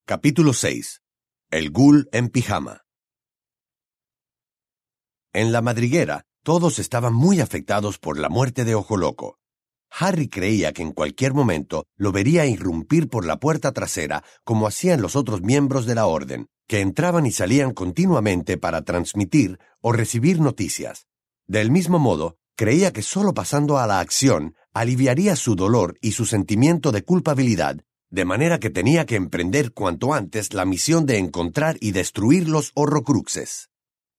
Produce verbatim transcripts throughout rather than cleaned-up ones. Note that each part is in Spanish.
Capítulo seis. El Ghoul en pijama. En la madriguera, todos estaban muy afectados por la muerte de Ojo Loco. Harry creía que en cualquier momento lo vería irrumpir por la puerta trasera como hacían los otros miembros de la Orden, que entraban y salían continuamente para transmitir o recibir noticias. Del mismo modo, creía que solo pasando a la acción aliviaría su dolor y su sentimiento de culpabilidad, de manera que tenía que emprender cuanto antes la misión de encontrar y destruir los Horrocruxes.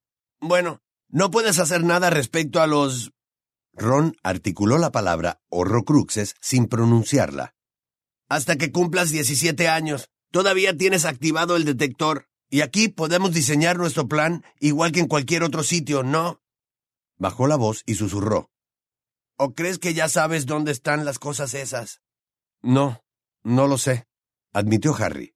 Bueno, no puedes hacer nada respecto a los... Ron articuló la palabra Horrocruxes sin pronunciarla. Hasta que cumplas diecisiete años, todavía tienes activado el detector, y aquí podemos diseñar nuestro plan igual que en cualquier otro sitio, ¿no? Bajó la voz y susurró. ¿O crees que ya sabes dónde están las cosas esas? No, no lo sé, admitió Harry.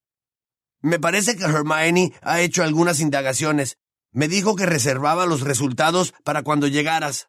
Me parece que Hermione ha hecho algunas indagaciones. Me dijo que reservaba los resultados para cuando llegaras.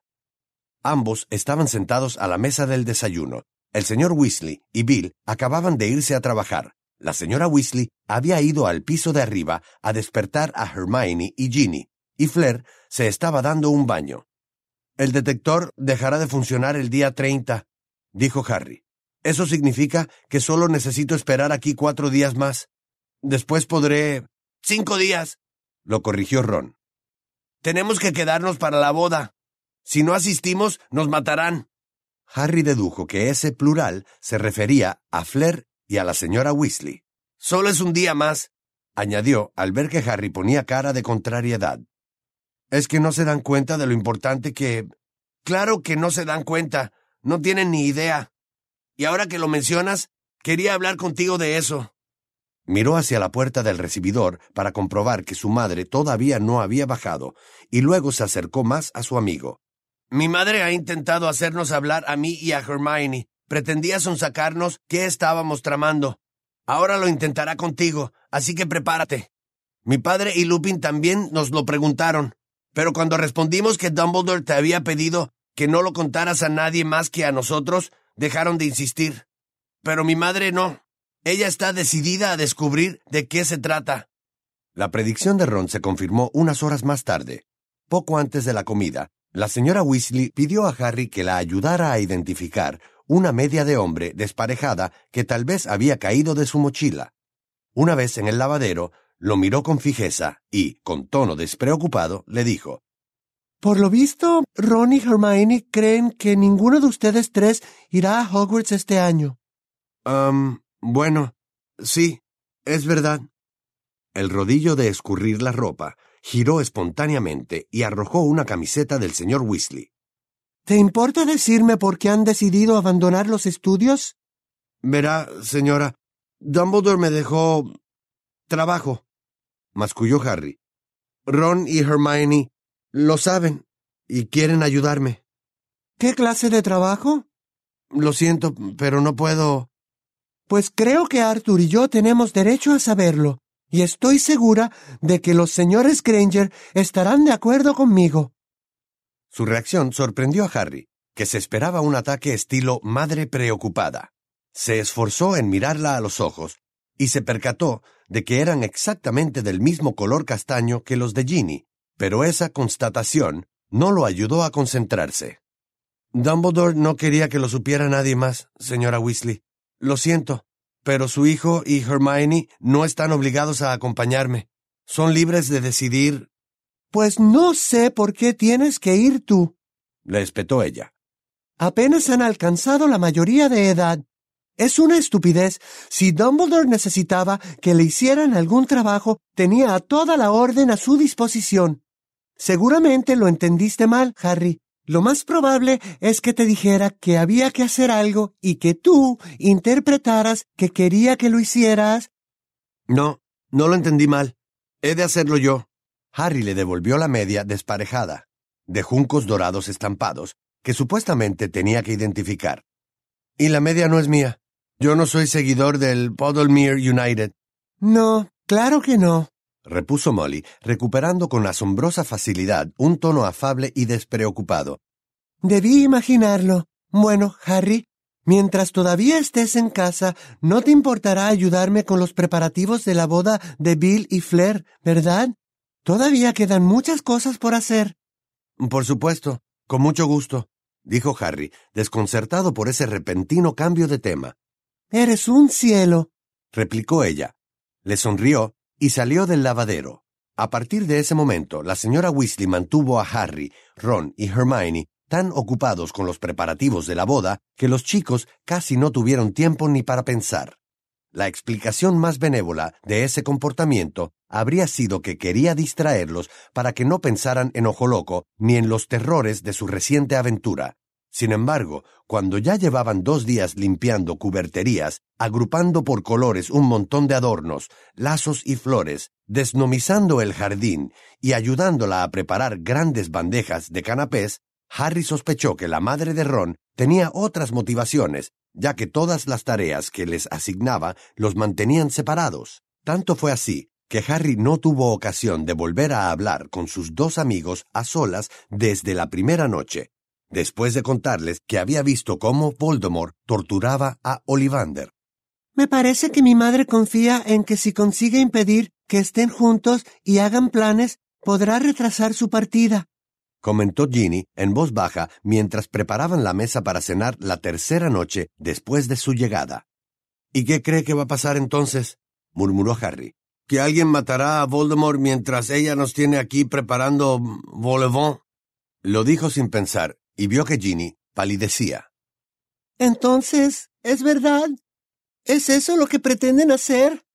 Ambos estaban sentados a la mesa del desayuno. El señor Weasley y Bill acababan de irse a trabajar. La señora Weasley había ido al piso de arriba a despertar a Hermione y Ginny, y Flair se estaba dando un baño. «El detector dejará de funcionar el día treinta», dijo Harry. «Eso significa que solo necesito esperar aquí cuatro días más. Después podré...» «Cinco días», lo corrigió Ron. «Tenemos que quedarnos para la boda. Si no asistimos, nos matarán». Harry dedujo que ese plural se refería a Flair y a la señora Weasley. «Solo es un día más», añadió al ver que Harry ponía cara de contrariedad. «¿Es que no se dan cuenta de lo importante que...?» «Claro que no se dan cuenta. No tienen ni idea. Y ahora que lo mencionas, quería hablar contigo de eso». Miró hacia la puerta del recibidor para comprobar que su madre todavía no había bajado, y luego se acercó más a su amigo. «Mi madre ha intentado hacernos hablar a mí y a Hermione. Pretendía sonsacarnos qué estábamos tramando. Ahora lo intentará contigo, así que prepárate. Mi padre y Lupin también nos lo preguntaron, pero cuando respondimos que Dumbledore te había pedido que no lo contaras a nadie más que a nosotros, dejaron de insistir. Pero mi madre no. Ella está decidida a descubrir de qué se trata». La predicción de Ron se confirmó unas horas más tarde. Poco antes de la comida, la señora Weasley pidió a Harry que la ayudara a identificar una media de hombre desparejada que tal vez había caído de su mochila. Una vez en el lavadero, lo miró con fijeza y, con tono despreocupado, le dijo: «Por lo visto, Ron y Hermione creen que ninguno de ustedes tres irá a Hogwarts este año». Um, bueno, sí, es verdad». El rodillo de escurrir la ropa giró espontáneamente y arrojó una camiseta del señor Weasley. «¿Te importa decirme por qué han decidido abandonar los estudios?» «Verá, señora, Dumbledore me dejó... trabajo», masculló Harry. «Ron y Hermione lo saben y quieren ayudarme». «¿Qué clase de trabajo?» «Lo siento, pero no puedo...» «Pues creo que Arthur y yo tenemos derecho a saberlo, y estoy segura de que los señores Granger estarán de acuerdo conmigo». Su reacción sorprendió a Harry, que se esperaba un ataque estilo madre preocupada. Se esforzó en mirarla a los ojos y se percató de que eran exactamente del mismo color castaño que los de Ginny, pero esa constatación no lo ayudó a concentrarse. «Dumbledore no quería que lo supiera nadie más, señora Weasley. Lo siento, pero su hijo y Hermione no están obligados a acompañarme. Son libres de decidir...» «Pues no sé por qué tienes que ir tú», le espetó ella. «Apenas han alcanzado la mayoría de edad. Es una estupidez. Si Dumbledore necesitaba que le hicieran algún trabajo, tenía a toda la orden a su disposición. Seguramente lo entendiste mal, Harry. Lo más probable es que te dijera que había que hacer algo y que tú interpretaras que quería que lo hicieras». «No, no lo entendí mal. He de hacerlo yo». Harry le devolvió la media desparejada, de juncos dorados estampados, que supuestamente tenía que identificar. «Y la media no es mía. Yo no soy seguidor del Puddlemere United». «No, claro que no», repuso Molly, recuperando con asombrosa facilidad un tono afable y despreocupado. «Debí imaginarlo. Bueno, Harry, Mientras todavía estés en casa, no te importará ayudarme con los preparativos de la boda de Bill y Fleur, ¿verdad? Todavía quedan muchas cosas por hacer. Por supuesto, con mucho gusto, dijo Harry, desconcertado por ese repentino cambio de tema. Eres un cielo, replicó ella. Le sonrió y salió del lavadero. A partir de ese momento, la señora Weasley mantuvo a Harry, Ron y Hermione tan ocupados con los preparativos de la boda que los chicos casi no tuvieron tiempo ni para pensar. La explicación más benévola de ese comportamiento habría sido que quería distraerlos para que no pensaran en Ojo Loco ni en los terrores de su reciente aventura. Sin embargo, cuando ya llevaban dos días limpiando cuberterías, agrupando por colores un montón de adornos, lazos y flores, desnomizando el jardín y ayudándola a preparar grandes bandejas de canapés, Harry sospechó que la madre de Ron tenía otras motivaciones, ya que todas las tareas que les asignaba los mantenían separados. Tanto fue así que Harry no tuvo ocasión de volver a hablar con sus dos amigos a solas desde la primera noche, después de contarles que había visto cómo Voldemort torturaba a Ollivander. Me parece que mi madre confía en que si consigue impedir que estén juntos y hagan planes, podrá retrasar su partida, comentó Ginny en voz baja mientras preparaban la mesa para cenar la tercera noche después de su llegada. ¿Y qué cree que va a pasar entonces?, murmuró Harry. ¿Que alguien matará a Voldemort mientras ella nos tiene aquí preparando vol-au-vent? Lo dijo sin pensar y vio que Ginny palidecía. Entonces, ¿es verdad? ¿Es eso lo que pretenden hacer?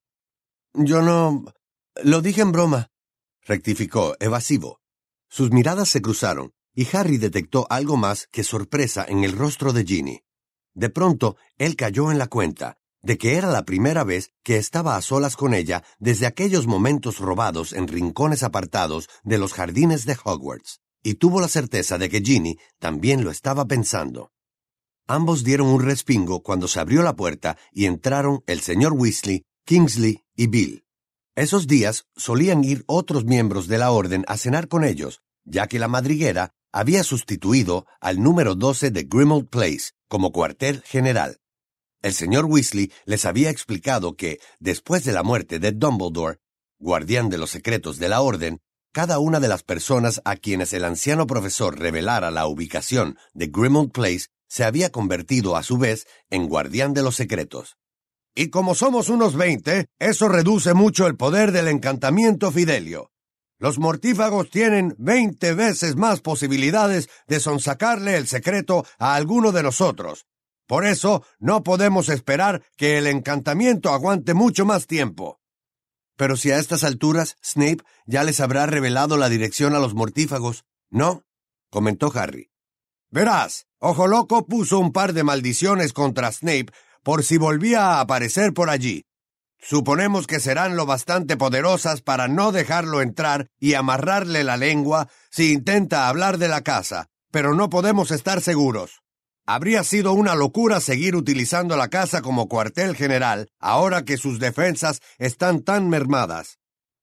Yo no... Lo dije en broma, rectificó, evasivo. Sus miradas se cruzaron, y Harry detectó algo más que sorpresa en el rostro de Ginny. De pronto, él cayó en la cuenta de que era la primera vez que estaba a solas con ella desde aquellos momentos robados en rincones apartados de los jardines de Hogwarts, y tuvo la certeza de que Ginny también lo estaba pensando. Ambos dieron un respingo cuando se abrió la puerta y entraron el señor Weasley, Kingsley y Bill. Esos días solían ir otros miembros de la orden a cenar con ellos, ya que la madriguera había sustituido al número doce de Grimmauld Place como cuartel general. El señor Weasley les había explicado que, después de la muerte de Dumbledore, guardián de los secretos de la orden, cada una de las personas a quienes el anciano profesor revelara la ubicación de Grimmauld Place se había convertido a su vez en guardián de los secretos. Y como somos unos veinte, eso reduce mucho el poder del encantamiento Fidelio. Los mortífagos tienen veinte veces más posibilidades de sonsacarle el secreto a alguno de nosotros. Por eso, no podemos esperar que el encantamiento aguante mucho más tiempo. Pero si a estas alturas Snape ya les habrá revelado la dirección a los mortífagos, ¿no?, comentó Harry. Verás, Ojo Loco puso un par de maldiciones contra Snape por si volvía a aparecer por allí. Suponemos que serán lo bastante poderosas para no dejarlo entrar y amarrarle la lengua si intenta hablar de la casa, pero no podemos estar seguros. Habría sido una locura seguir utilizando la casa como cuartel general ahora que sus defensas están tan mermadas.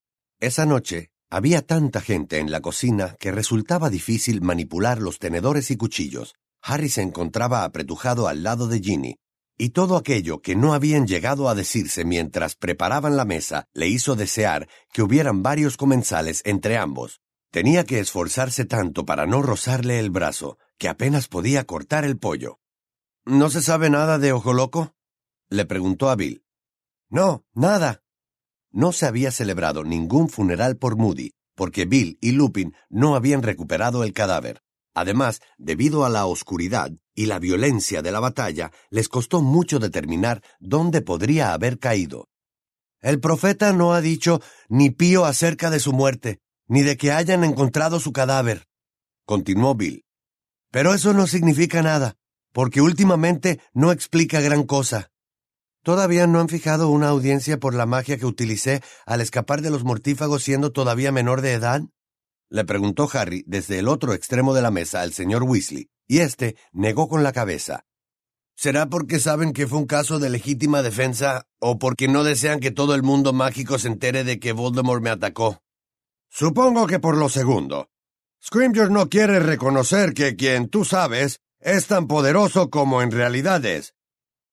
Esa noche había tanta gente en la cocina que resultaba difícil manipular los tenedores y cuchillos. Harry se encontraba apretujado al lado de Ginny, y todo aquello que no habían llegado a decirse mientras preparaban la mesa le hizo desear que hubieran varios comensales entre ambos. Tenía que esforzarse tanto para no rozarle el brazo, que apenas podía cortar el pollo. ¿No se sabe nada de Ojo Loco?, le preguntó a Bill. No, nada. No se había celebrado ningún funeral por Moody, porque Bill y Lupin no habían recuperado el cadáver. Además, debido a la oscuridad y la violencia de la batalla, les costó mucho determinar dónde podría haber caído. El profeta no ha dicho ni pío acerca de su muerte, ni de que hayan encontrado su cadáver, continuó Bill. Pero eso no significa nada, porque últimamente no explica gran cosa. ¿Todavía no han fijado una audiencia por la magia que utilicé al escapar de los mortífagos siendo todavía menor de edad?, le preguntó Harry desde el otro extremo de la mesa al señor Weasley, y éste negó con la cabeza. ¿Será porque saben que fue un caso de legítima defensa o porque no desean que todo el mundo mágico se entere de que Voldemort me atacó? Supongo que por lo segundo. Scrimgeour no quiere reconocer que quien tú sabes es tan poderoso como en realidad es,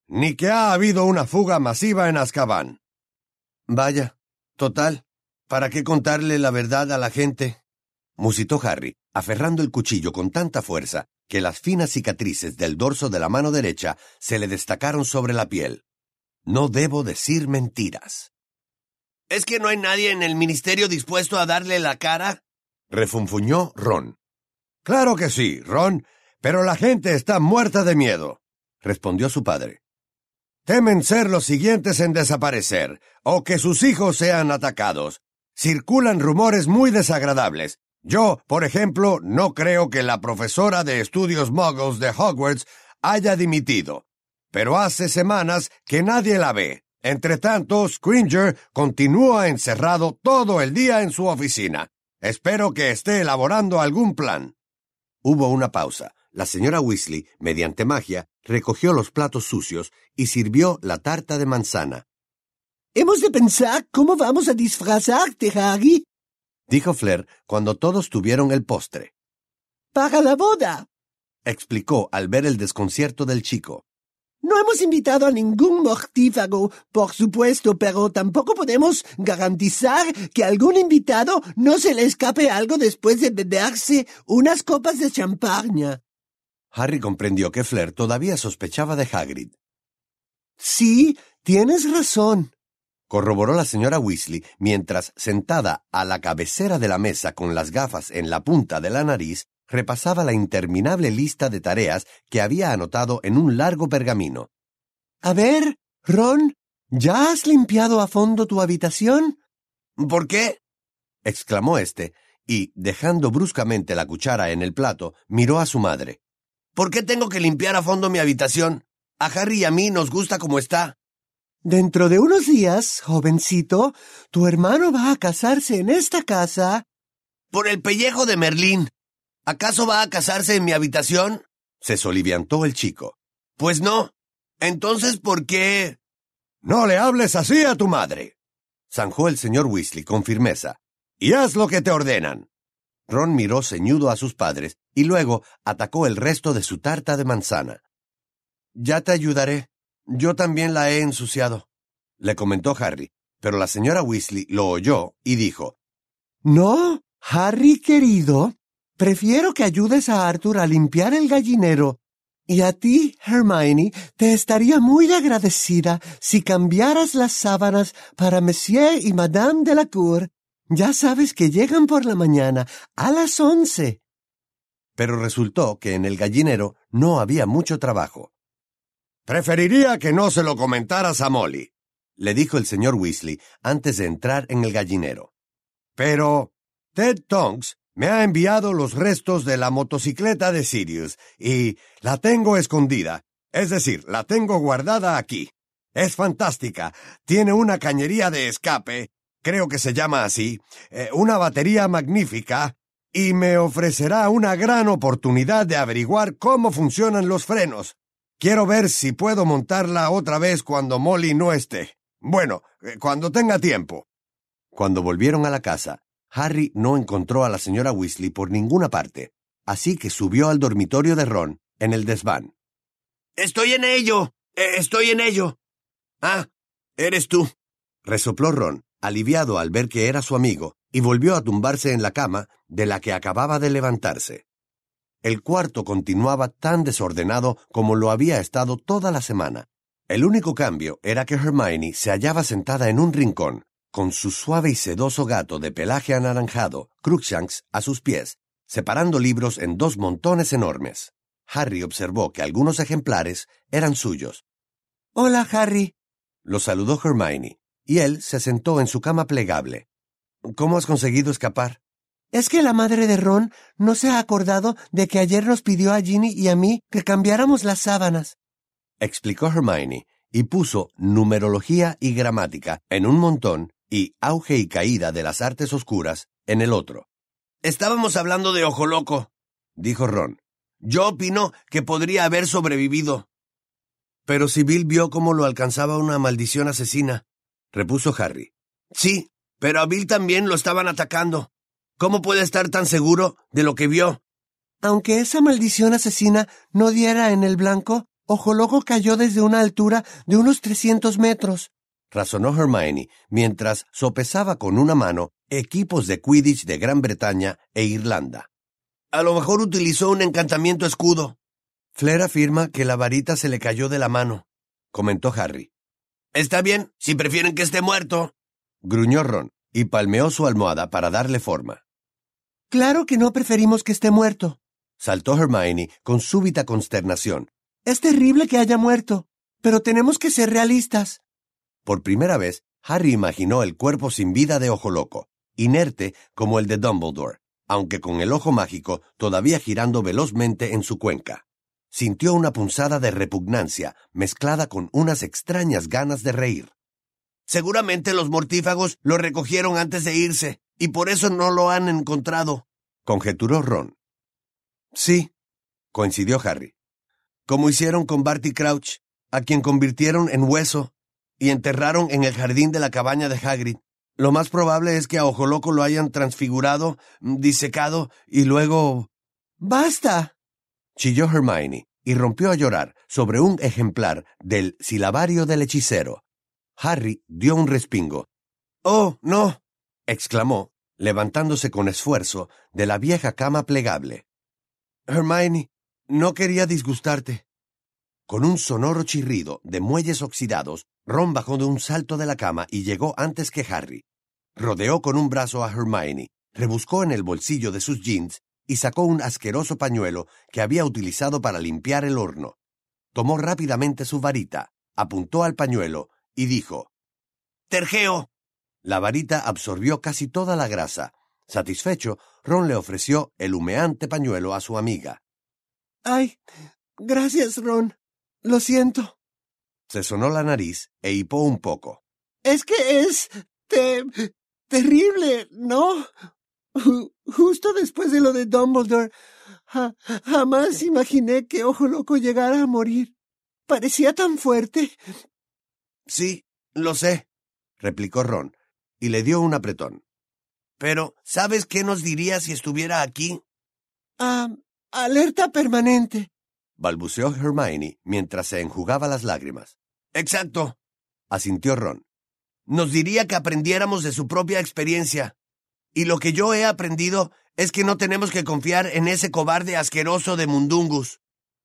ni que ha habido una fuga masiva en Azkaban. Vaya, total, ¿para qué contarle la verdad a la gente? Musitó Harry, aferrando el cuchillo con tanta fuerza que las finas cicatrices del dorso de la mano derecha se le destacaron sobre la piel. No debo decir mentiras. ¿Es que no hay nadie en el ministerio dispuesto a darle la cara?, refunfuñó Ron. Claro que sí, Ron, pero la gente está muerta de miedo, respondió su padre. Temen ser los siguientes en desaparecer, o que sus hijos sean atacados. Circulan rumores muy desagradables. Yo, por ejemplo, no creo que la profesora de estudios muggles de Hogwarts haya dimitido. Pero hace semanas que nadie la ve. Entre tanto, Scringer continúa encerrado todo el día en su oficina. Espero que esté elaborando algún plan. Hubo una pausa. La señora Weasley, mediante magia, recogió los platos sucios y sirvió la tarta de manzana. «Hemos de pensar cómo vamos a disfrazarte, Harry», dijo Fleur cuando todos tuvieron el postre. «Para la boda», explicó al ver el desconcierto del chico. «No hemos invitado a ningún mortífago, por supuesto, pero tampoco podemos garantizar que a algún invitado no se le escape algo después de beberse unas copas de champaña». Harry comprendió que Fleur todavía sospechaba de Hagrid. «Sí, tienes razón», corroboró la señora Weasley mientras, sentada a la cabecera de la mesa con las gafas en la punta de la nariz, repasaba la interminable lista de tareas que había anotado en un largo pergamino. «A ver, Ron, ¿ya has limpiado a fondo tu habitación?» ¿Por qué?», exclamó éste, y, dejando bruscamente la cuchara en el plato, miró a su madre. ¿Por qué tengo que limpiar a fondo mi habitación? A Harry y a mí nos gusta como está. Dentro de unos días, jovencito, tu hermano va a casarse en esta casa. Por el pellejo de Merlín. ¿Acaso va a casarse en mi habitación? Se soliviantó el chico. Pues no. Entonces, ¿por qué? No le hables así a tu madre, zanjó el señor Weasley con firmeza. Y haz lo que te ordenan. Ron miró ceñudo a sus padres y luego atacó el resto de su tarta de manzana. Ya te ayudaré. Yo también la he ensuciado, le comentó Harry, pero la señora Weasley lo oyó y dijo. No, Harry querido, prefiero que ayudes a Arthur a limpiar el gallinero. Y a ti, Hermione, te estaría muy agradecida si cambiaras las sábanas para Monsieur y Madame Delacour. Ya sabes que llegan por la mañana, a las once. Pero resultó que en el gallinero no había mucho trabajo. Preferiría que no se lo comentaras a Molly, le dijo el señor Weasley antes de entrar en el gallinero. Pero Ted Tonks me ha enviado los restos de la motocicleta de Sirius y la tengo escondida, es decir, la tengo guardada aquí. Es fantástica, tiene una cañería de escape, creo que se llama así, eh, una batería magnífica, y me ofrecerá una gran oportunidad de averiguar cómo funcionan los frenos. Quiero ver si puedo montarla otra vez cuando Molly no esté. Bueno, eh, cuando tenga tiempo. Cuando volvieron a la casa, Harry no encontró a la señora Weasley por ninguna parte, así que subió al dormitorio de Ron, en el desván. ¡Estoy en ello! Eh, ¡Estoy en ello! ¡Ah! ¡Eres tú!, resopló Ron, aliviado al ver que era su amigo, y volvió a tumbarse en la cama de la que acababa de levantarse. El cuarto continuaba tan desordenado como lo había estado toda la semana. El único cambio era que Hermione se hallaba sentada en un rincón, con su suave y sedoso gato de pelaje anaranjado, Crookshanks, a sus pies, separando libros en dos montones enormes. Harry observó que algunos ejemplares eran suyos. «Hola, Harry», lo saludó Hermione, y él se sentó en su cama plegable. «¿Cómo has conseguido escapar?» «Es que la madre de Ron no se ha acordado de que ayer nos pidió a Ginny y a mí que cambiáramos las sábanas», explicó Hermione, y puso numerología y gramática en un montón y auge y caída de las artes oscuras en el otro. «Estábamos hablando de Ojo Loco», dijo Ron. «Yo opino que podría haber sobrevivido». «Pero si Bill vio cómo lo alcanzaba una maldición asesina», repuso Harry. «Sí, pero a Bill también lo estaban atacando. ¿Cómo puede estar tan seguro de lo que vio?» «Aunque esa maldición asesina no diera en el blanco, Ojo Loco cayó desde una altura de unos trescientos metros. Razonó Hermione, mientras sopesaba con una mano equipos de Quidditch de Gran Bretaña e Irlanda. A lo mejor utilizó un encantamiento escudo. Flair afirma que la varita se le cayó de la mano, comentó Harry. Está bien, si prefieren que esté muerto, gruñó Ron, y palmeó su almohada para darle forma. Claro que no preferimos que esté muerto, saltó Hermione con súbita consternación. Es terrible que haya muerto, pero tenemos que ser realistas. Por primera vez, Harry imaginó el cuerpo sin vida de Ojo Loco, inerte como el de Dumbledore, aunque con el ojo mágico todavía girando velozmente en su cuenca. Sintió una punzada de repugnancia mezclada con unas extrañas ganas de reír. Seguramente los mortífagos lo recogieron antes de irse, y por eso no lo han encontrado, conjeturó Ron. Sí, coincidió Harry. Como hicieron con Barty Crouch, a quien convirtieron en hueso y enterraron en el jardín de la cabaña de Hagrid. Lo más probable es que a Ojo Loco lo hayan transfigurado, disecado y luego... ¡Basta!, chilló Hermione y rompió a llorar sobre un ejemplar del Silabario del Hechicero. Harry dio un respingo. «¡Oh, no!», exclamó, levantándose con esfuerzo de la vieja cama plegable. «Hermione, no quería disgustarte». Con un sonoro chirrido de muelles oxidados, Ron bajó de un salto de la cama y llegó antes que Harry. Rodeó con un brazo a Hermione, rebuscó en el bolsillo de sus jeans y sacó un asqueroso pañuelo que había utilizado para limpiar el horno. Tomó rápidamente su varita, apuntó al pañuelo y dijo: «¡Tergeo!». La varita absorbió casi toda la grasa. Satisfecho, Ron le ofreció el humeante pañuelo a su amiga. «Ay, gracias, Ron. Lo siento». Se sonó la nariz e hipó un poco. «Es que es... te... terrible, ¿no? Justo después de lo de Dumbledore, ja, jamás imaginé que Ojo Loco llegara a morir. Parecía tan fuerte». «Sí, lo sé», replicó Ron, y le dio un apretón. «Pero, ¿sabes qué nos diría si estuviera aquí?» Ah, alerta permanente», balbuceó Hermione mientras se enjugaba las lágrimas. «Exacto», asintió Ron. «Nos diría que aprendiéramos de su propia experiencia. Y lo que yo he aprendido es que no tenemos que confiar en ese cobarde asqueroso de Mundungus».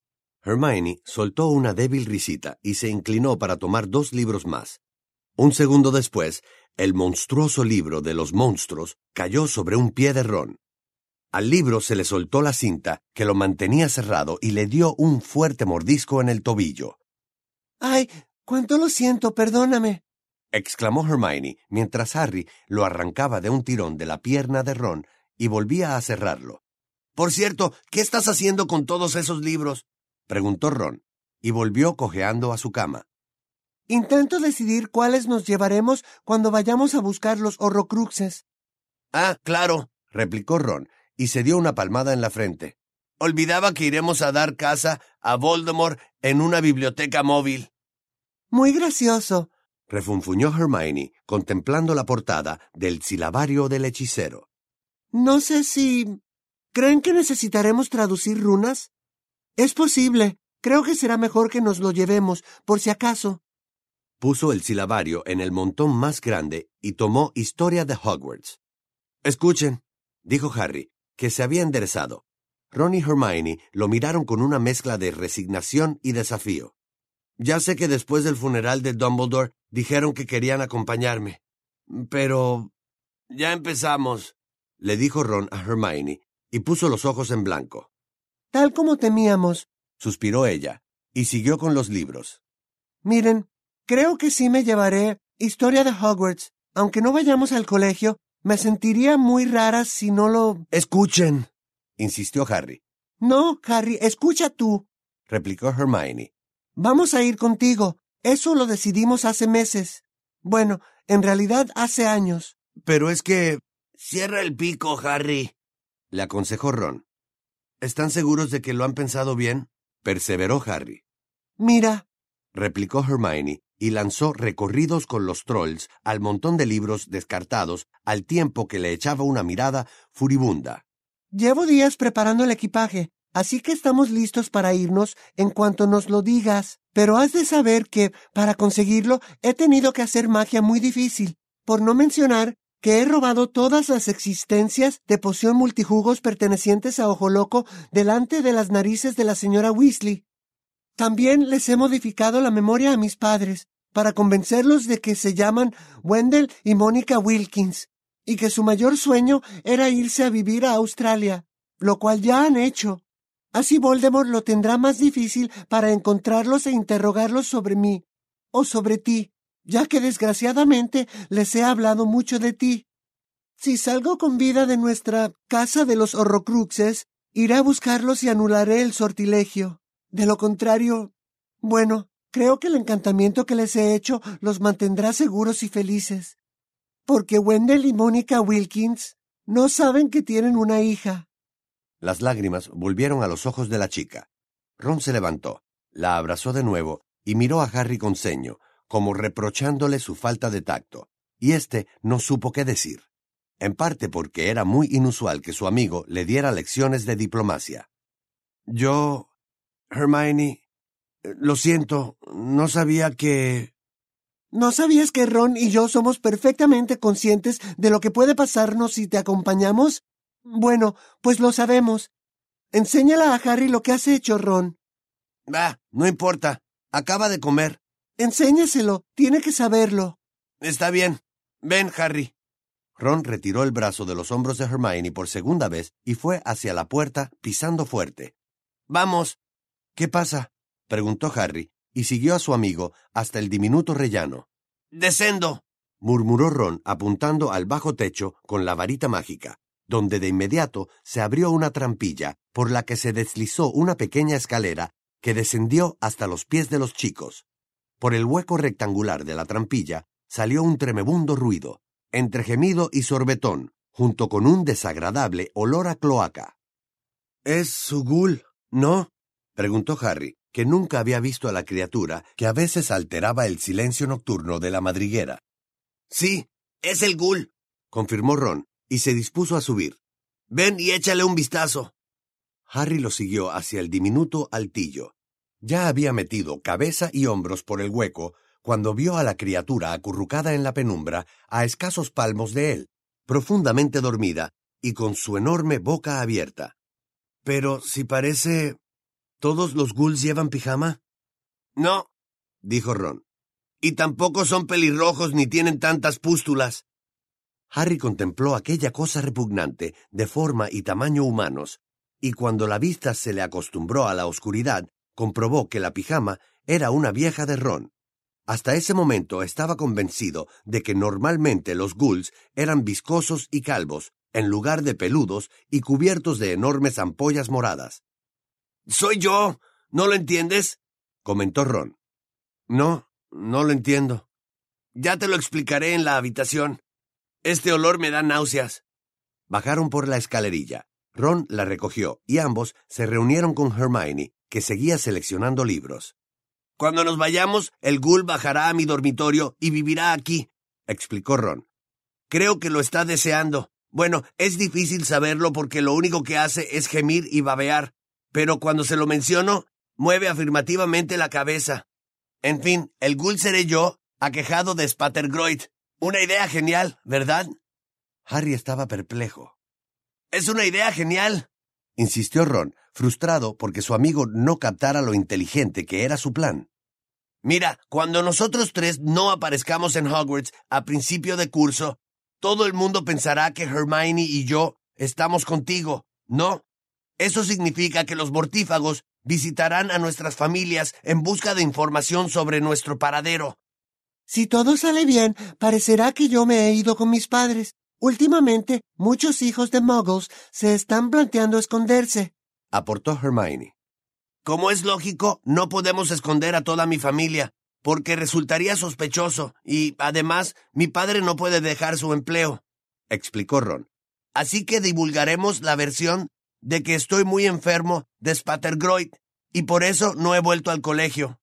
Hermione soltó una débil risita y se inclinó para tomar dos libros más. Un segundo después, el monstruoso libro de los monstruos cayó sobre un pie de Ron. Al libro se le soltó la cinta que lo mantenía cerrado y le dio un fuerte mordisco en el tobillo. «Ay, cuánto lo siento, perdóname», exclamó Hermione mientras Harry lo arrancaba de un tirón de la pierna de Ron y volvía a cerrarlo. «Por cierto, ¿qué estás haciendo con todos esos libros?», preguntó Ron, y volvió cojeando a su cama. «Intento decidir cuáles nos llevaremos cuando vayamos a buscar los Horrocruxes». «Ah, claro», replicó Ron, y se dio una palmada en la frente. «Olvidaba que iremos a dar caza a Voldemort en una biblioteca móvil». «Muy gracioso», refunfuñó Hermione, contemplando la portada del Silabario del Hechicero. «No sé si... ¿creen que necesitaremos traducir runas? Es posible. Creo que será mejor que nos lo llevemos, por si acaso». Puso el silabario en el montón más grande y tomó Historia de Hogwarts. «Escuchen», dijo Harry, que se había enderezado. Ron y Hermione lo miraron con una mezcla de resignación y desafío. «Ya sé que después del funeral de Dumbledore dijeron que querían acompañarme. Pero... ya empezamos», le dijo Ron a Hermione, y puso los ojos en blanco. «Tal como temíamos», suspiró ella, y siguió con los libros. «Miren, creo que sí me llevaré Historia de Hogwarts. Aunque no vayamos al colegio, me sentiría muy rara si no lo...» «Escuchen», insistió Harry. «No, Harry, escucha tú», replicó Hermione. «Vamos a ir contigo. Eso lo decidimos hace meses. Bueno, en realidad hace años». «Pero es que... cierra el pico, Harry», le aconsejó Ron. «¿Están seguros de que lo han pensado bien?», perseveró Harry. «Mira», replicó Hermione, y lanzó recorridos con los trolls al montón de libros descartados al tiempo que le echaba una mirada furibunda. «Llevo días preparando el equipaje. así que estamos listos para irnos en cuanto nos lo digas. Pero has de saber que, para conseguirlo, he tenido que hacer magia muy difícil, por no mencionar que he robado todas las existencias de poción multijugos pertenecientes a Ojo Loco delante de las narices de la señora Weasley. También les he modificado la memoria a mis padres, para convencerlos de que se llaman Wendell y Mónica Wilkins, y que su mayor sueño era irse a vivir a Australia, lo cual ya han hecho. Así Voldemort lo tendrá más difícil para encontrarlos e interrogarlos sobre mí, o sobre ti, ya que desgraciadamente les he hablado mucho de ti. Si salgo con vida de nuestra casa de los Horrocruxes, iré a buscarlos y anularé el sortilegio. De lo contrario, bueno, creo que el encantamiento que les he hecho los mantendrá seguros y felices. Porque Wendell y Mónica Wilkins no saben que tienen una hija. Las lágrimas volvieron a los ojos de la chica. Ron se levantó, la abrazó de nuevo y miró a Harry con ceño, como reprochándole su falta de tacto, y éste no supo qué decir, en parte porque era muy inusual que su amigo le diera lecciones de diplomacia. Yo, Hermione, lo siento, no sabía que... ¿No sabías que Ron y yo somos perfectamente conscientes de lo que puede pasarnos si te acompañamos? Bueno, pues lo sabemos. Enséñala a Harry lo que has hecho, Ron. Ah, no importa. Acaba de comer. Enséñaselo. Tiene que saberlo. Está bien. Ven, Harry. Ron retiró el brazo de los hombros de Hermione por segunda vez y fue hacia la puerta, pisando fuerte. Vamos. ¿Qué pasa?, preguntó Harry, y siguió a su amigo hasta el diminuto rellano. Descendo, murmuró Ron apuntando al bajo techo con la varita mágica, donde de inmediato se abrió una trampilla por la que se deslizó una pequeña escalera que descendió hasta los pies de los chicos. Por el hueco rectangular de la trampilla salió un tremebundo ruido, entre gemido y sorbetón, junto con un desagradable olor a cloaca. «Es su ghoul, ¿no?», preguntó Harry, que nunca había visto a la criatura que a veces alteraba el silencio nocturno de la madriguera. «Sí, es el ghoul», confirmó Ron, y se dispuso a subir. «Ven y échale un vistazo». Harry lo siguió hacia el diminuto altillo. Ya había metido cabeza y hombros por el hueco cuando vio a la criatura acurrucada en la penumbra a escasos palmos de él, profundamente dormida y con su enorme boca abierta. «Pero si parece... ¿Todos los ghouls llevan pijama?» «No», dijo Ron. «Y tampoco son pelirrojos ni tienen tantas pústulas». Harry contempló aquella cosa repugnante, de forma y tamaño humanos, y cuando la vista se le acostumbró a la oscuridad, comprobó que la pijama era una vieja de Ron. Hasta ese momento estaba convencido de que normalmente los ghouls eran viscosos y calvos, en lugar de peludos y cubiertos de enormes ampollas moradas. «Soy yo, ¿no lo entiendes?», comentó Ron. «No, no lo entiendo. Ya te lo explicaré en la habitación. Este olor me da náuseas». Bajaron por la escalerilla. Ron la recogió y ambos se reunieron con Hermione, que seguía seleccionando libros. «Cuando nos vayamos, el ghoul bajará a mi dormitorio y vivirá aquí», explicó Ron. «Creo que lo está deseando. Bueno, es difícil saberlo porque lo único que hace es gemir y babear, pero cuando se lo menciono, mueve afirmativamente la cabeza. En fin, el ghoul seré yo, aquejado de Spattergroit. Una idea genial, ¿verdad?» Harry estaba perplejo. «Es una idea genial», insistió Ron, frustrado porque su amigo no captara lo inteligente que era su plan. «Mira, cuando nosotros tres no aparezcamos en Hogwarts a principio de curso, todo el mundo pensará que Hermione y yo estamos contigo, ¿no? Eso significa que los mortífagos visitarán a nuestras familias en busca de información sobre nuestro paradero». Si todo sale bien, parecerá que yo me he ido con mis padres. Últimamente, muchos hijos de muggles se están planteando esconderse, aportó Hermione. «Como es lógico, no podemos esconder a toda mi familia, porque resultaría sospechoso, y, además, mi padre no puede dejar su empleo», explicó Ron. «Así que divulgaremos la versión de que estoy muy enfermo de Spattergroit, y por eso no he vuelto al colegio.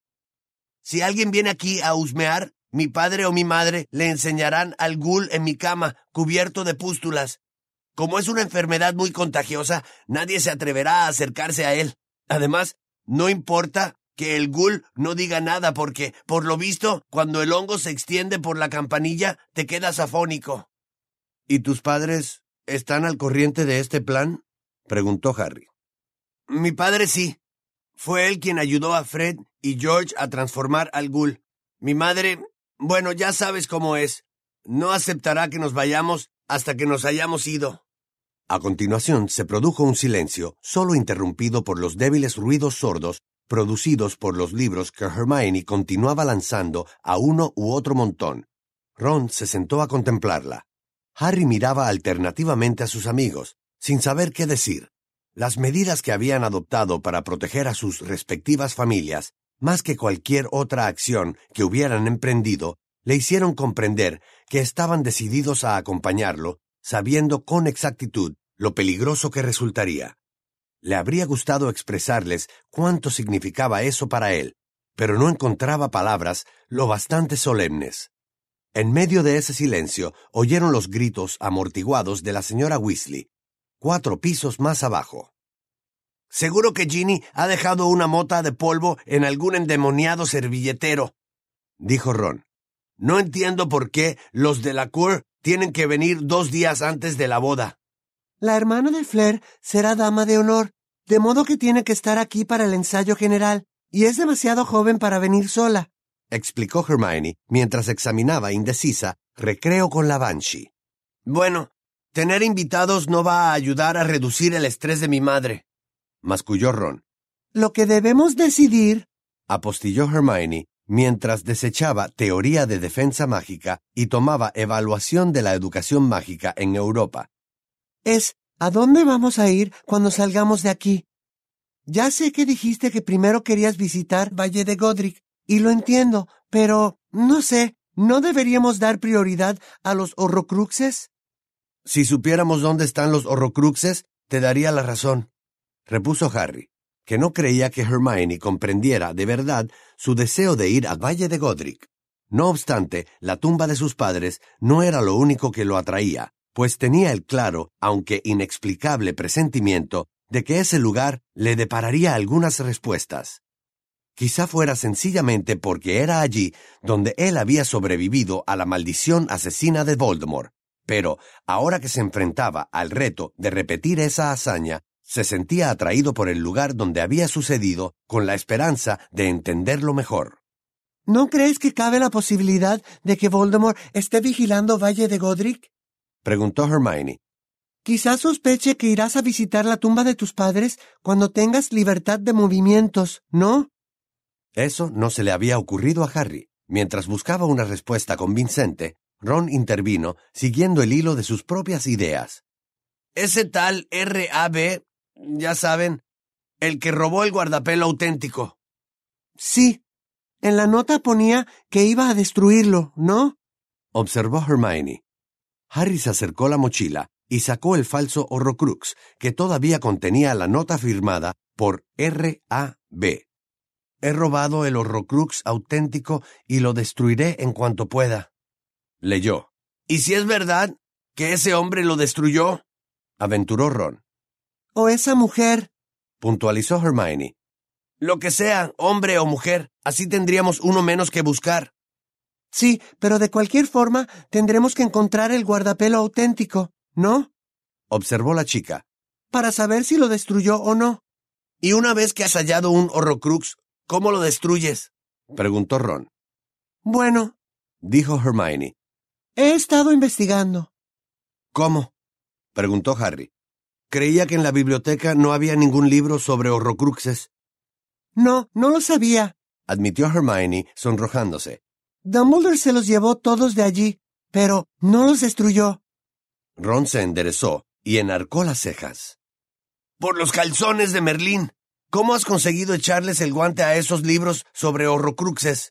Si alguien viene aquí a husmear, mi padre o mi madre le enseñarán al ghoul en mi cama, cubierto de pústulas. Como es una enfermedad muy contagiosa, nadie se atreverá a acercarse a él. Además, no importa que el ghoul no diga nada porque, por lo visto, cuando el hongo se extiende por la campanilla, te quedas afónico. ¿Y tus padres están al corriente de este plan?, preguntó Harry. Mi padre sí. Fue él quien ayudó a Fred y George a transformar al ghoul. Mi madre, bueno, ya sabes cómo es. No aceptará que nos vayamos hasta que nos hayamos ido. A continuación se produjo un silencio, solo interrumpido por los débiles ruidos sordos producidos por los libros que Hermione continuaba lanzando a uno u otro montón. Ron se sentó a contemplarla. Harry miraba alternativamente a sus amigos, sin saber qué decir. Las medidas que habían adoptado para proteger a sus respectivas familias, más que cualquier otra acción que hubieran emprendido, le hicieron comprender que estaban decididos a acompañarlo, sabiendo con exactitud lo peligroso que resultaría. Le habría gustado expresarles cuánto significaba eso para él, pero no encontraba palabras lo bastante solemnes. En medio de ese silencio oyeron los gritos amortiguados de la señora Weasley, cuatro pisos más abajo. Seguro que Ginny ha dejado una mota de polvo en algún endemoniado servilletero, dijo Ron. No entiendo por qué los de la Cour tienen que venir dos días antes de la boda. La hermana de Fleur será dama de honor, de modo que tiene que estar aquí para el ensayo general, y es demasiado joven para venir sola, explicó Hermione mientras examinaba indecisa Recreo con la Banshee. Bueno, tener invitados no va a ayudar a reducir el estrés de mi madre, masculló Ron. Lo que debemos decidir, apostilló Hermione mientras desechaba teoría de defensa mágica y tomaba evaluación de la educación mágica en Europa, es ¿a dónde vamos a ir cuando salgamos de aquí? Ya sé que dijiste que primero querías visitar Valle de Godric, y lo entiendo, pero, no sé, ¿no deberíamos dar prioridad a los Horrocruxes? Si supiéramos dónde están los Horrocruxes, te daría la razón, repuso Harry, que no creía que Hermione comprendiera de verdad su deseo de ir a Valle de Godric. No obstante, la tumba de sus padres no era lo único que lo atraía, pues tenía el claro, aunque inexplicable presentimiento de que ese lugar le depararía algunas respuestas. Quizá fuera sencillamente porque era allí donde él había sobrevivido a la maldición asesina de Voldemort, pero ahora que se enfrentaba al reto de repetir esa hazaña, se sentía atraído por el lugar donde había sucedido con la esperanza de entenderlo mejor. ¿No crees que cabe la posibilidad de que Voldemort esté vigilando Valle de Godric?, preguntó Hermione. Quizás sospeche que irás a visitar la tumba de tus padres cuando tengas libertad de movimientos, ¿no? Eso no se le había ocurrido a Harry. Mientras buscaba una respuesta convincente, Ron intervino, siguiendo el hilo de sus propias ideas. Ese tal R A B, ya saben, el que robó el guardapelo auténtico. Sí, en la nota ponía que iba a destruirlo, ¿no? Observó Hermione. Harry se acercó la mochila y sacó el falso Horrocrux, que todavía contenía la nota firmada por R A B. He robado el Horrocrux auténtico y lo destruiré en cuanto pueda. Leyó. ¿Y si es verdad que ese hombre lo destruyó?, aventuró Ron. O esa mujer, puntualizó Hermione. Lo que sea, hombre o mujer, así tendríamos uno menos que buscar. Sí, pero de cualquier forma tendremos que encontrar el guardapelo auténtico, ¿no?, observó la chica. Para saber si lo destruyó o no. Y una vez que has hallado un Horrocrux, ¿cómo lo destruyes?, preguntó Ron. Bueno, dijo Hermione. He estado investigando. ¿Cómo?, preguntó Harry. Creía que en la biblioteca no había ningún libro sobre Horrocruxes. No, no lo sabía, admitió Hermione, sonrojándose. Dumbledore se los llevó todos de allí, pero no los destruyó. Ron se enderezó y enarcó las cejas. Por los calzones de Merlín, ¿cómo has conseguido echarles el guante a esos libros sobre Horrocruxes?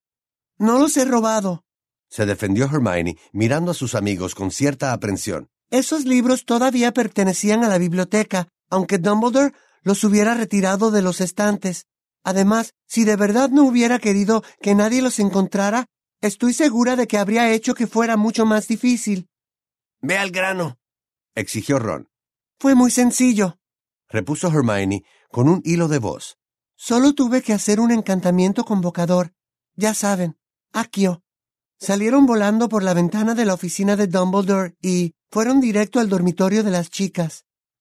No los he robado, se defendió Hermione, mirando a sus amigos con cierta aprensión. Esos libros todavía pertenecían a la biblioteca, aunque Dumbledore los hubiera retirado de los estantes. Además, si de verdad no hubiera querido que nadie los encontrara, estoy segura de que habría hecho que fuera mucho más difícil. Ve al grano. exigió Ron. Fue muy sencillo, repuso Hermione con un hilo de voz. Solo tuve que hacer un encantamiento convocador. Ya saben, Accio. Salieron volando por la ventana de la oficina de Dumbledore y fueron directo al dormitorio de las chicas.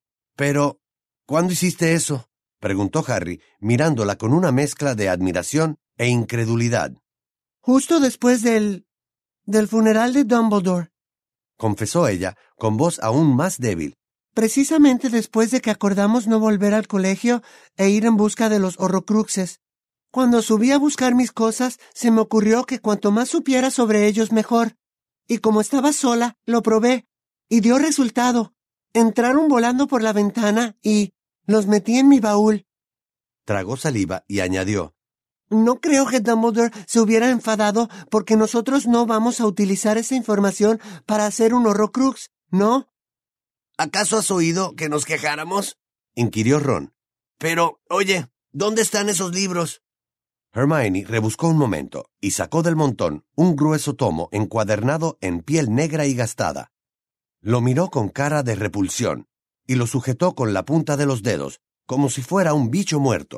Pero, ¿cuándo hiciste eso?, preguntó Harry, mirándola con una mezcla de admiración e incredulidad. Justo después del... del funeral de Dumbledore, confesó ella con voz aún más débil. Precisamente después de que acordamos no volver al colegio e ir en busca de los Horrocruxes. Cuando subí a buscar mis cosas, se me ocurrió que cuanto más supiera sobre ellos mejor. Y como estaba sola, lo probé, y dio resultado. Entraron volando por la ventana y los metí en mi baúl. Tragó saliva y añadió. No creo que Dumbledore se hubiera enfadado porque nosotros no vamos a utilizar esa información para hacer un Horrocrux, ¿no? ¿Acaso has oído que nos quejáramos?, inquirió Ron. Pero, oye, ¿dónde están esos libros? Hermione rebuscó un momento y sacó del montón un grueso tomo encuadernado en piel negra y gastada. Lo miró con cara de repulsión y lo sujetó con la punta de los dedos, como si fuera un bicho muerto.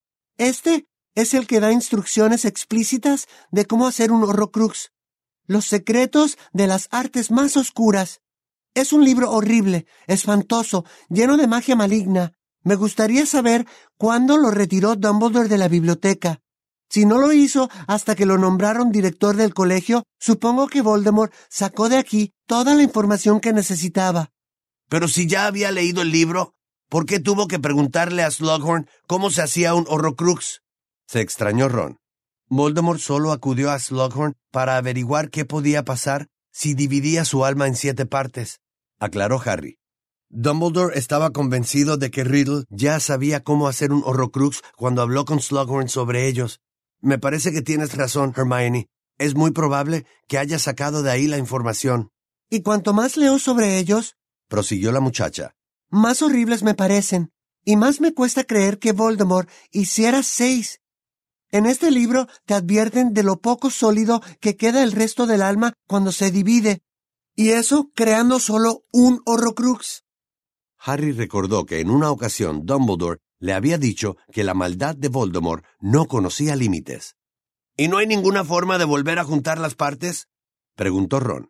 Este es el que da instrucciones explícitas de cómo hacer un Horrocrux. Los secretos de las artes más oscuras. Es un libro horrible, espantoso, lleno de magia maligna. Me gustaría saber cuándo lo retiró Dumbledore de la biblioteca. Si no lo hizo hasta que lo nombraron director del colegio, supongo que Voldemort sacó de aquí toda la información que necesitaba. Pero si ya había leído el libro, ¿por qué tuvo que preguntarle a Slughorn cómo se hacía un Horrocrux? Se extrañó Ron. Voldemort solo acudió a Slughorn para averiguar qué podía pasar si dividía su alma en siete partes, aclaró Harry. Dumbledore estaba convencido de que Riddle ya sabía cómo hacer un Horrocrux cuando habló con Slughorn sobre ellos. Me parece que tienes razón, Hermione. Es muy probable que haya sacado de ahí la información. Y cuanto más leo sobre ellos, prosiguió la muchacha, más horribles me parecen, y más me cuesta creer que Voldemort hiciera seis. En este libro te advierten de lo poco sólido que queda el resto del alma cuando se divide, y eso creando solo un Horrocrux. Harry recordó que en una ocasión Dumbledore le había dicho que la maldad de Voldemort no conocía límites. ¿Y no hay ninguna forma de volver a juntar las partes?, preguntó Ron.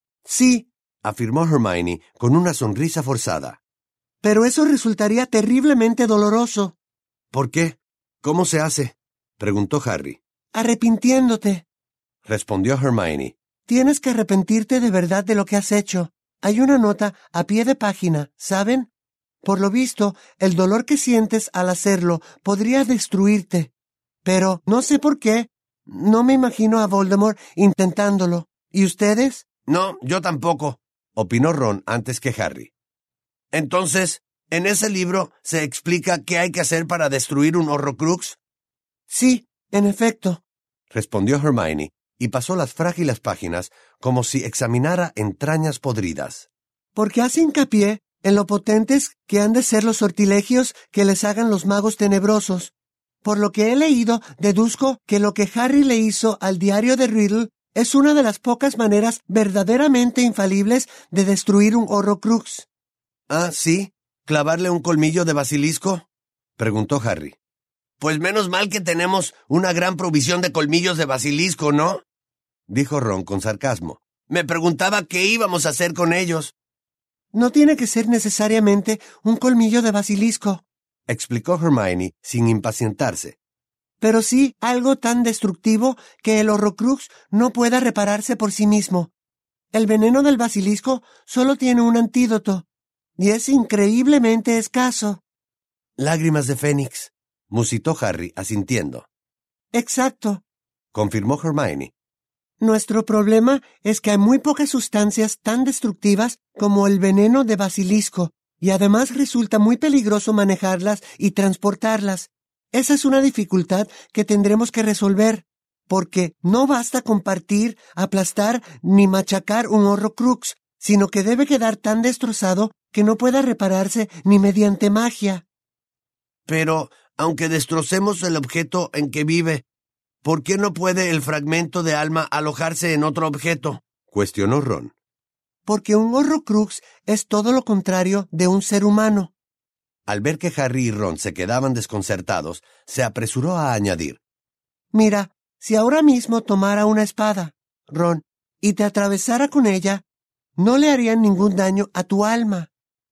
Sí, afirmó Hermione con una sonrisa forzada. Pero eso resultaría terriblemente doloroso. ¿Por qué? ¿Cómo se hace?, preguntó Harry. Arrepintiéndote, respondió Hermione. Tienes que arrepentirte de verdad de lo que has hecho. Hay una nota a pie de página, ¿saben? Por lo visto, el dolor que sientes al hacerlo podría destruirte. Pero no sé por qué. No me imagino a Voldemort intentándolo. ¿Y ustedes? No, yo tampoco, opinó Ron antes que Harry. Entonces, ¿en ese libro se explica qué hay que hacer para destruir un Horrocrux? Sí, en efecto, respondió Hermione, y pasó las frágiles páginas como si examinara entrañas podridas. Porque hace hincapié en lo potentes que han de ser los sortilegios que les hagan los magos tenebrosos. Por lo que he leído, deduzco que lo que Harry le hizo al diario de Riddle es una de las pocas maneras verdaderamente infalibles de destruir un Horrocrux. ¿Ah, sí? ¿Clavarle un colmillo de basilisco?, preguntó Harry. Pues menos mal que tenemos una gran provisión de colmillos de basilisco, ¿no?, dijo Ron con sarcasmo. Me preguntaba qué íbamos a hacer con ellos. No tiene que ser necesariamente un colmillo de basilisco, explicó Hermione sin impacientarse. Pero sí algo tan destructivo que el Horrocrux no pueda repararse por sí mismo. El veneno del basilisco solo tiene un antídoto, y es increíblemente escaso. Lágrimas de Fénix, musitó Harry asintiendo. Exacto, confirmó Hermione. Nuestro problema es que hay muy pocas sustancias tan destructivas como el veneno de basilisco, y además resulta muy peligroso manejarlas y transportarlas. Esa es una dificultad que tendremos que resolver, porque no basta con partir, aplastar ni machacar un Horrocrux, sino que debe quedar tan destrozado que no pueda repararse ni mediante magia. Pero, aunque destrocemos el objeto en que vive, ¿por qué no puede el fragmento de alma alojarse en otro objeto?, cuestionó Ron. porque un Horrocrux es todo lo contrario de un ser humano. Al ver que Harry y Ron se quedaban desconcertados, se apresuró a añadir: Mira, si ahora mismo tomara una espada, Ron, y te atravesara con ella, no le harían ningún daño a tu alma.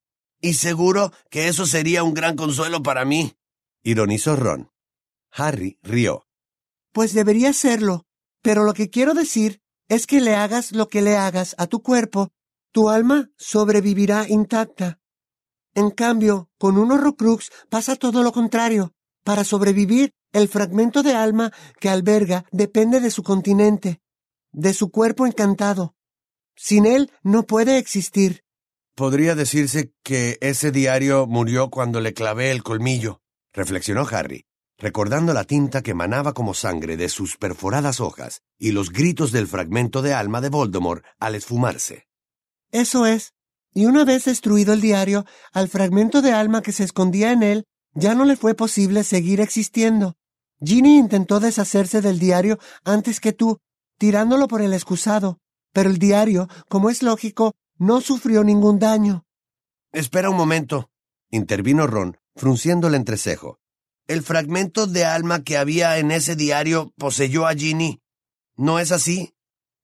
Y seguro que eso sería un gran consuelo para mí, ironizó Ron. Harry rió. Pues debería serlo, pero lo que quiero decir es que le hagas lo que le hagas a tu cuerpo, tu alma sobrevivirá intacta. En cambio, con un Horrocrux pasa todo lo contrario. Para sobrevivir, el fragmento de alma que alberga depende de su continente, de su cuerpo encantado. Sin él no puede existir. Podría decirse que ese diario murió cuando le clavé el colmillo, reflexionó Harry, recordando la tinta que manaba como sangre de sus perforadas hojas y los gritos del fragmento de alma de Voldemort al esfumarse. Eso es. Y una vez destruido el diario, al fragmento de alma que se escondía en él, ya no le fue posible seguir existiendo. Ginny intentó deshacerse del diario antes que tú, tirándolo por el excusado, pero el diario, como es lógico, no sufrió ningún daño. Espera un momento, intervino Ron, frunciendo el entrecejo. El fragmento de alma que había en ese diario poseyó a Ginny. ¿No es así?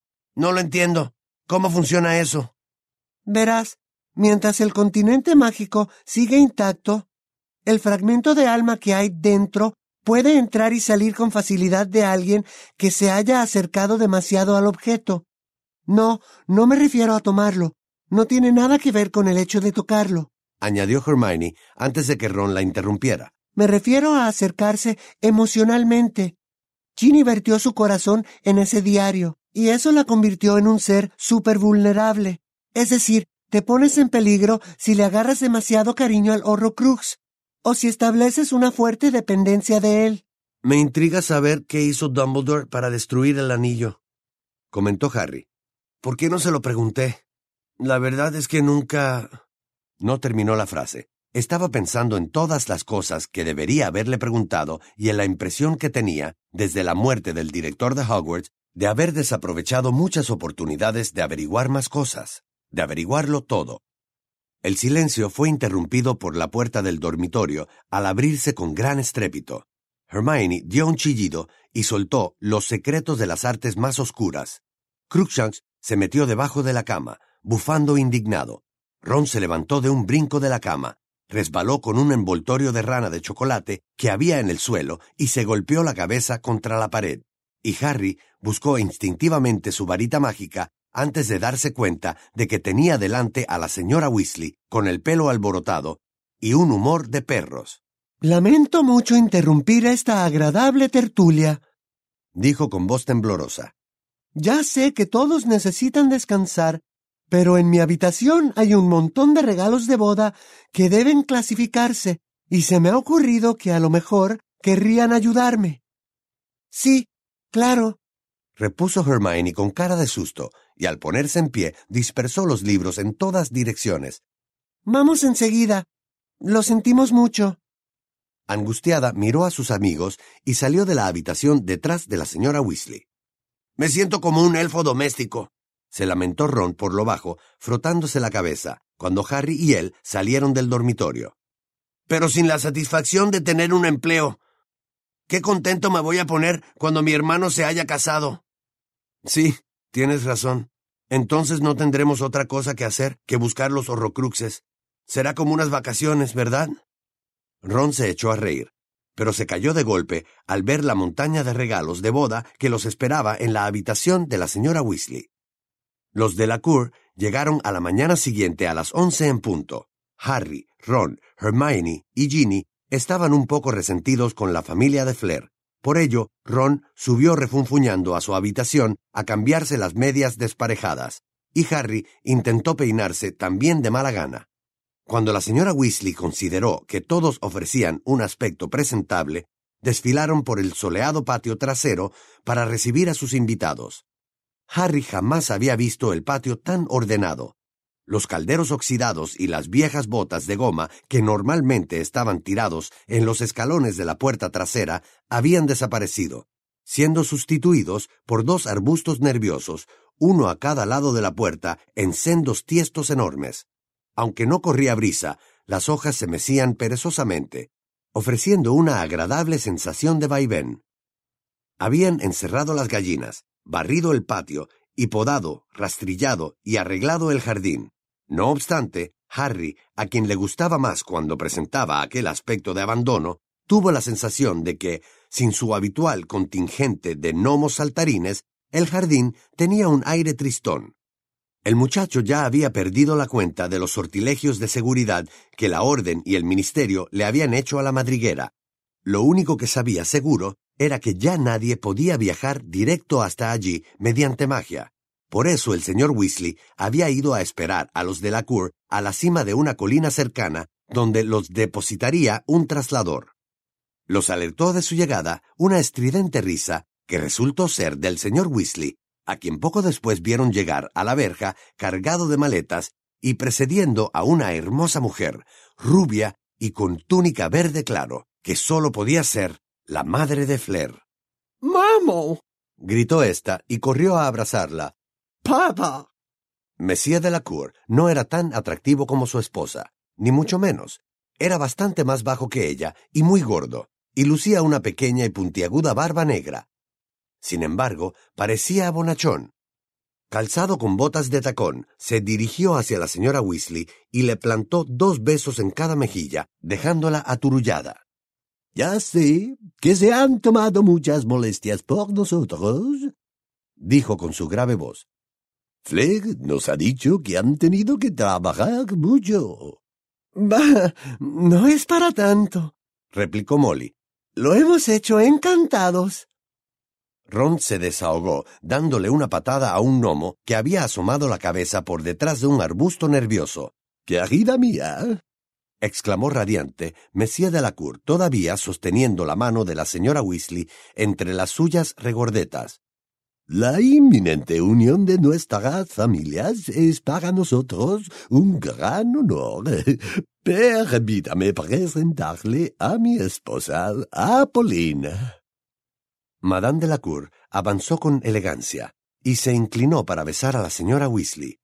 No lo entiendo. ¿Cómo funciona eso? Verás, mientras el continente mágico sigue intacto, el fragmento de alma que hay dentro puede entrar y salir con facilidad de alguien que se haya acercado demasiado al objeto. No, no me refiero a tomarlo. No tiene nada que ver con el hecho de tocarlo, añadió Hermione antes de que Ron la interrumpiera. Me refiero a acercarse emocionalmente. Ginny vertió su corazón en ese diario, y eso la convirtió en un ser súper vulnerable. Es decir, te pones en peligro si le agarras demasiado cariño al Horrocrux, o si estableces una fuerte dependencia de él. Me intriga saber qué hizo Dumbledore para destruir el anillo, comentó Harry. ¿Por qué no se lo pregunté? La verdad es que nunca... No terminó la frase. Estaba pensando en todas las cosas que debería haberle preguntado y en la impresión que tenía, desde la muerte del director de Hogwarts, de haber desaprovechado muchas oportunidades de averiguar más cosas, de averiguarlo todo. El silencio fue interrumpido por la puerta del dormitorio al abrirse con gran estrépito. Hermione dio un chillido y soltó los secretos de las artes más oscuras. Crookshanks se metió debajo de la cama, bufando indignado. Ron se levantó de un brinco de la cama, resbaló con un envoltorio de rana de chocolate que había en el suelo y se golpeó la cabeza contra la pared. Y Harry buscó instintivamente su varita mágica antes de darse cuenta de que tenía delante a la señora Weasley con el pelo alborotado y un humor de perros. Lamento mucho interrumpir esta agradable tertulia, dijo con voz temblorosa. Ya sé que todos necesitan descansar, pero en mi habitación hay un montón de regalos de boda que deben clasificarse, y se me ha ocurrido que a lo mejor querrían ayudarme. Sí, claro, repuso Hermione con cara de susto, y al ponerse en pie dispersó los libros en todas direcciones. Vamos enseguida. Lo sentimos mucho. Angustiada, miró a sus amigos y salió de la habitación detrás de la señora Weasley. Me siento como un elfo doméstico, se lamentó Ron por lo bajo, frotándose la cabeza, cuando Harry y él salieron del dormitorio. Pero sin la satisfacción de tener un empleo. Qué contento me voy a poner cuando mi hermano se haya casado. Sí, tienes razón. Entonces no tendremos otra cosa que hacer que buscar los Horrocruxes. Será como unas vacaciones, ¿verdad? Ron se echó a reír, pero se cayó de golpe al ver la montaña de regalos de boda que los esperaba en la habitación de la señora Weasley. Los Delacour llegaron a la mañana siguiente a las once en punto. Harry, Ron, Hermione y Ginny estaban un poco resentidos con la familia de Fleur. Por ello, Ron subió refunfuñando a su habitación a cambiarse las medias desparejadas, y Harry intentó peinarse también de mala gana. Cuando la señora Weasley consideró que todos ofrecían un aspecto presentable, desfilaron por el soleado patio trasero para recibir a sus invitados. Harry jamás había visto el patio tan ordenado. Los calderos oxidados y las viejas botas de goma que normalmente estaban tirados en los escalones de la puerta trasera habían desaparecido, siendo sustituidos por dos arbustos nerviosos, uno a cada lado de la puerta, en sendos tiestos enormes. Aunque no corría brisa, las hojas se mecían perezosamente, ofreciendo una agradable sensación de vaivén. Habían encerrado las gallinas, barrido el patio, y podado, rastrillado y arreglado el jardín. No obstante, Harry, a quien le gustaba más cuando presentaba aquel aspecto de abandono, tuvo la sensación de que, sin su habitual contingente de gnomos saltarines, el jardín tenía un aire tristón. El muchacho ya había perdido la cuenta de los sortilegios de seguridad que la orden y el ministerio le habían hecho a la madriguera. Lo único que sabía seguro era que ya nadie podía viajar directo hasta allí mediante magia. Por eso el señor Weasley había ido a esperar a los Delacour a la cima de una colina cercana, donde los depositaría un traslador. Los alertó de su llegada una estridente risa que resultó ser del señor Weasley, a quien poco después vieron llegar a la verja cargado de maletas y precediendo a una hermosa mujer, rubia y con túnica verde claro, que sólo podía ser la madre de Fleur. ¡Mamo! Gritó ésta y corrió a abrazarla. ¡Papá! Monsieur Delacour no era tan atractivo como su esposa, ni mucho menos. Era bastante más bajo que ella y muy gordo, y lucía una pequeña y puntiaguda barba negra. Sin embargo, parecía bonachón. Calzado con botas de tacón, se dirigió hacia la señora Weasley y le plantó dos besos en cada mejilla, dejándola aturullada. «Ya sé que se han tomado muchas molestias por nosotros», dijo con su grave voz. «Fleur nos ha dicho que han tenido que trabajar mucho». «Bah, no es para tanto», replicó Molly. «Lo hemos hecho encantados». Ron se desahogó, dándole una patada a un gnomo que había asomado la cabeza por detrás de un arbusto nervioso. «Querida mía», exclamó radiante Monsieur Delacour, todavía sosteniendo la mano de la señora Weasley entre las suyas regordetas. «la inminente unión de nuestras familias es para nosotros un gran honor. Permítame presentarle a mi esposa, Apolline». Madame Delacour avanzó con elegancia y se inclinó para besar a la señora Weasley.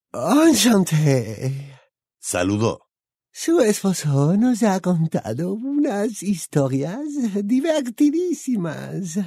«Enchanté», saludó. «Su esposo nos ha contado unas historias divertidísimas».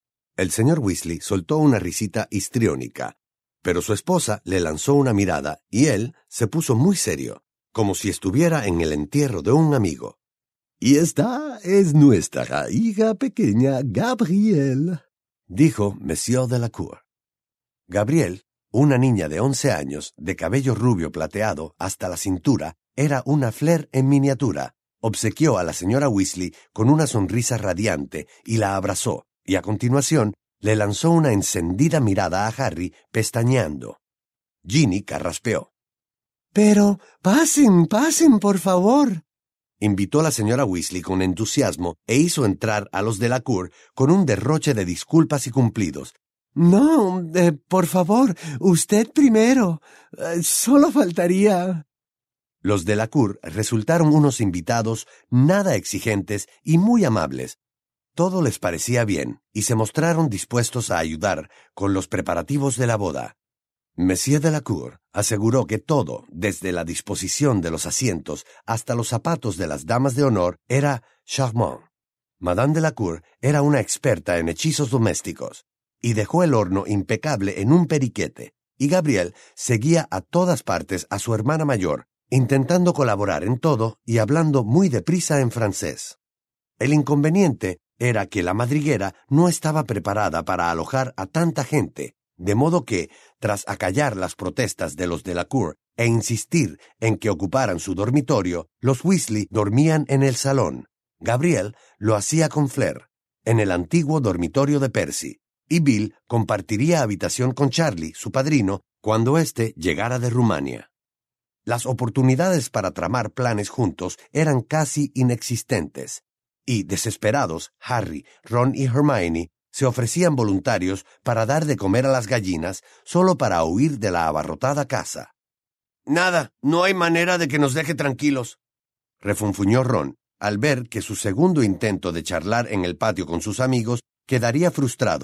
El señor Weasley soltó una risita histriónica, pero su esposa le lanzó una mirada y él se puso muy serio, como si estuviera en el entierro de un amigo. «Y esta es nuestra hija pequeña Gabrielle», dijo Monsieur Delacour. Gabrielle, una niña de once años, de cabello rubio plateado hasta la cintura, era una Fleur en miniatura. Obsequió a la señora Weasley con una sonrisa radiante y la abrazó, y a continuación le lanzó una encendida mirada a Harry, pestañeando. Ginny carraspeó. «Pero pasen, pasen, por favor», invitó la señora Weasley con entusiasmo e hizo entrar a los Delacour con un derroche de disculpas y cumplidos. «No, eh, por favor, usted primero. Eh, solo faltaría». Los Delacour resultaron unos invitados nada exigentes y muy amables. Todo les parecía bien y se mostraron dispuestos a ayudar con los preparativos de la boda. Monsieur Delacour aseguró que todo, desde la disposición de los asientos hasta los zapatos de las damas de honor, era charmant. Madame Delacour era una experta en hechizos domésticos y dejó el horno impecable en un periquete, y Gabrielle seguía a todas partes a su hermana mayor, intentando colaborar en todo y hablando muy deprisa en francés. El inconveniente era que la madriguera no estaba preparada para alojar a tanta gente, de modo que, tras acallar las protestas de los Delacour e insistir en que ocuparan su dormitorio, los Weasley dormían en el salón. Gabrielle lo hacía con Fleur, en el antiguo dormitorio de Percy, y Bill compartiría habitación con Charlie, su padrino, cuando éste llegara de Rumania. Las oportunidades para tramar planes juntos eran casi inexistentes, y, desesperados, Harry, Ron y Hermione se ofrecían voluntarios para dar de comer a las gallinas solo para huir de la abarrotada casa. «Nada, no hay manera de que nos deje tranquilos», refunfuñó Ron, al ver que su segundo intento de charlar en el patio con sus amigos quedaría frustrado,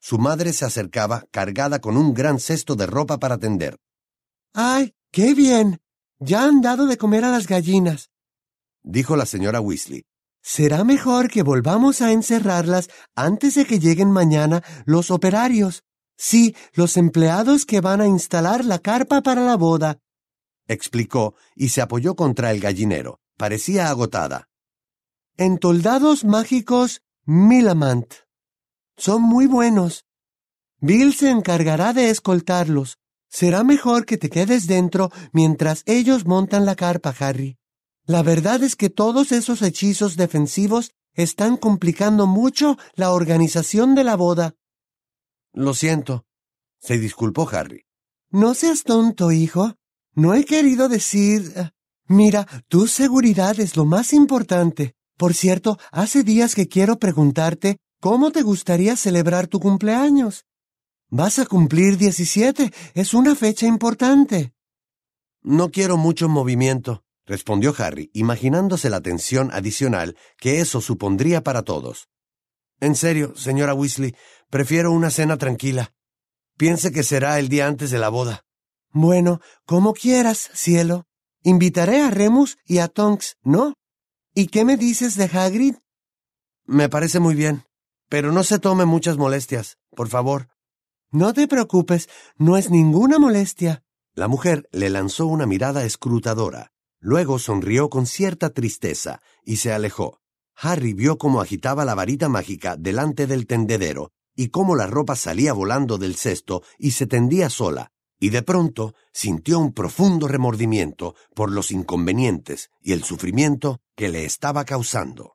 su madre se acercaba cargada con un gran cesto de ropa para tender. ¡Ay, qué bien! Ya han dado de comer a las gallinas, dijo la señora Weasley. Será mejor que volvamos a encerrarlas antes de que lleguen mañana los operarios. Sí, los empleados que van a instalar la carpa para la boda, explicó y se apoyó contra el gallinero. Parecía agotada. Entoldados mágicos Milamant. Son muy buenos. Bill se encargará de escoltarlos. Será mejor que te quedes dentro mientras ellos montan la carpa, Harry. La verdad es que todos esos hechizos defensivos están complicando mucho la organización de la boda. Lo siento, se disculpó Harry. No seas tonto, hijo. No he querido decir... Mira, tu seguridad es lo más importante. Por cierto, hace días que quiero preguntarte cómo te gustaría celebrar tu cumpleaños. Vas a cumplir diecisiete. Es una fecha importante. No quiero mucho movimiento, respondió Harry, imaginándose la tensión adicional que eso supondría para todos. En serio, señora Weasley, prefiero una cena tranquila. Piense que será el día antes de la boda. Bueno, como quieras, cielo. Invitaré a Remus y a Tonks, ¿no? ¿Y qué me dices de Hagrid? Me parece muy bien, pero no se tome muchas molestias, por favor. No te preocupes, no es ninguna molestia. La mujer le lanzó una mirada escrutadora. Luego sonrió con cierta tristeza y se alejó. Harry vio cómo agitaba la varita mágica delante del tendedero y cómo la ropa salía volando del cesto y se tendía sola, y de pronto sintió un profundo remordimiento por los inconvenientes y el sufrimiento que le estaba causando.